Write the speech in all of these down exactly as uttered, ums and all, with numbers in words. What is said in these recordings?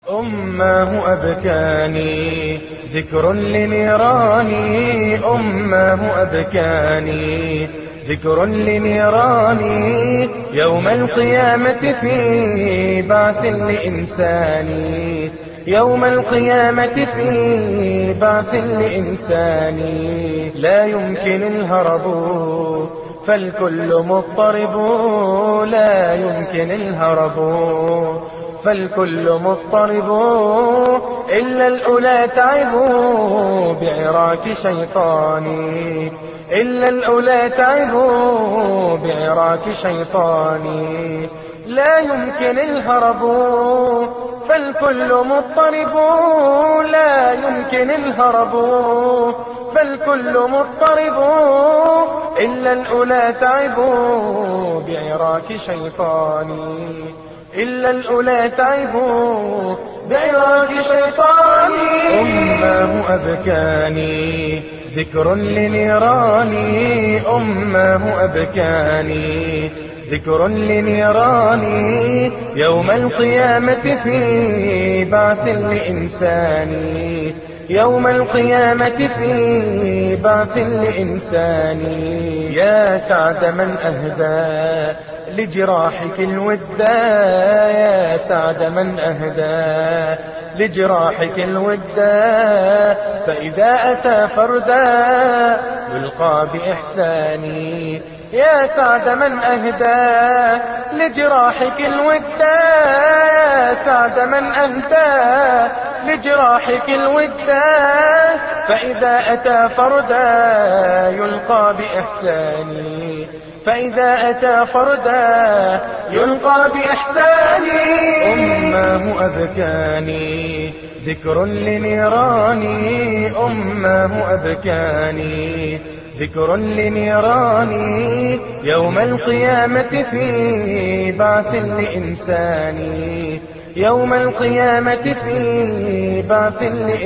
أماه أبكاني ذكر لنيراني، أماه أبكاني ذكر لنيراني، يوم القيامة في بعث لإنساني، يوم القيامة في بعث لإنساني. لا يمكن الهرب فالكل مضطرب، لا يمكن الهرب فالكل مضطرب، إلا الأولى تعبوا بعراك شيطاني، إلا الأولى تعبوا بعراك شيطاني. لا يمكن الهرب فالكل مضطرب، لا يمكن الهرب فالكل مضطرب، إلا الأولى تعبوا بعراك شيطاني، إلا الأولى تعبوا بعراك شيطاني. أماه أبكاني ذكر لنيراني، أماه أبكاني ذكر لنيراني، يوم القيامة في بعث لإنساني، يوم القيامة في بعث لإنساني. يا سعد من أهدى لجراحك الودا، يا سعد من أهدى لجراحك الودا، فإذا أتى فردا يلقى بإحساني. يا سعد من أهدى لجراحك الودا، يا سعد من أهدى لجراحك الودا، فإذا أتى فردا يلقى بإحساني، فإذا أتى فردا يلقى بإحساني. أماه أبكاني ذكر لنيراني، أماه أبكاني ذكر لنيراني، يوم القيامة في بعث لإنساني، يوم القيامة في بعث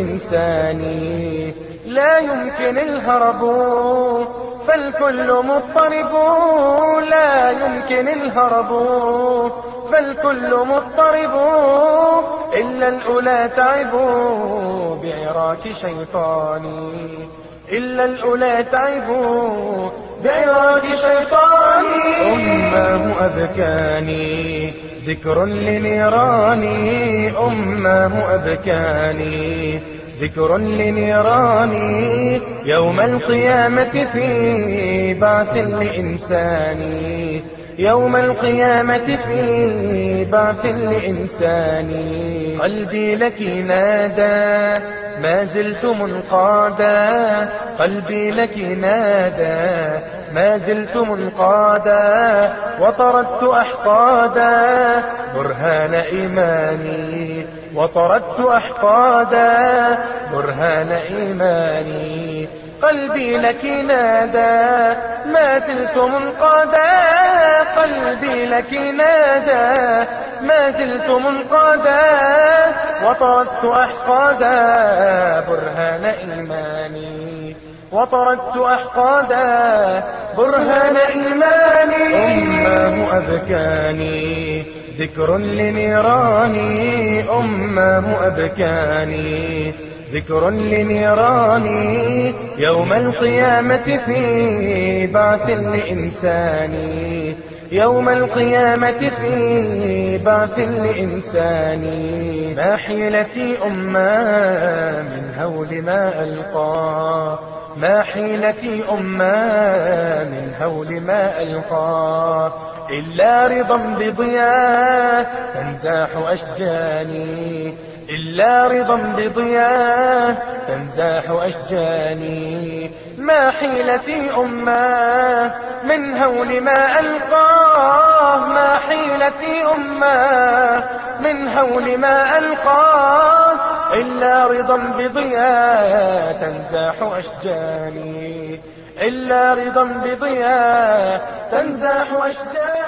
لإنساني. لا يمكن الهرب فالكل مضطرب، لا يمكن الهرب فالكل مضطرب، إلا الأولى تعبوا بعراك شيطاني، إلا الأولى تعبوا بعراك شيطاني. أماه أبكاني ذكر لنيراني، أماه أبكاني ذكر لنيراني، يوم القيامة في بعث لإنساني، يوم القيامة في بعث لإنساني. قلبي لك نادى ما زلت منقادا، قلبي لك نادى ما زلت منقادا، وطردت أحقادا برهان إيماني، وطردت أحقادا برهان إيماني. قلبي لك نادى ما زلت منقادا، قلبي لك نادى ما زلت منقادا، وطردت أحقادا برهان إيماني، وطردت أحقادا برهان إيماني. أماه أبكاني ذكر لنيراني، أماه أبكاني ذكر لنيراني، يوم القيامة في بعث لإنساني، يوم القيامة في بعث لإنساني. ما حيلتي أماه من هول ما ألقى، ما حيلتي أماه من هول ما ألقى، إلا رضا بضياء تنزاح أشجاني، إلا رضا بضياء تنزاح أشجاني. ما حيلتي أماه من هول ما ألقاه، ما حيلتي أماه من هول ما ألقاه، إلا رضا بضياء تنزاح أشجاني، إلا رضا بضياء تنزاح أشجاني.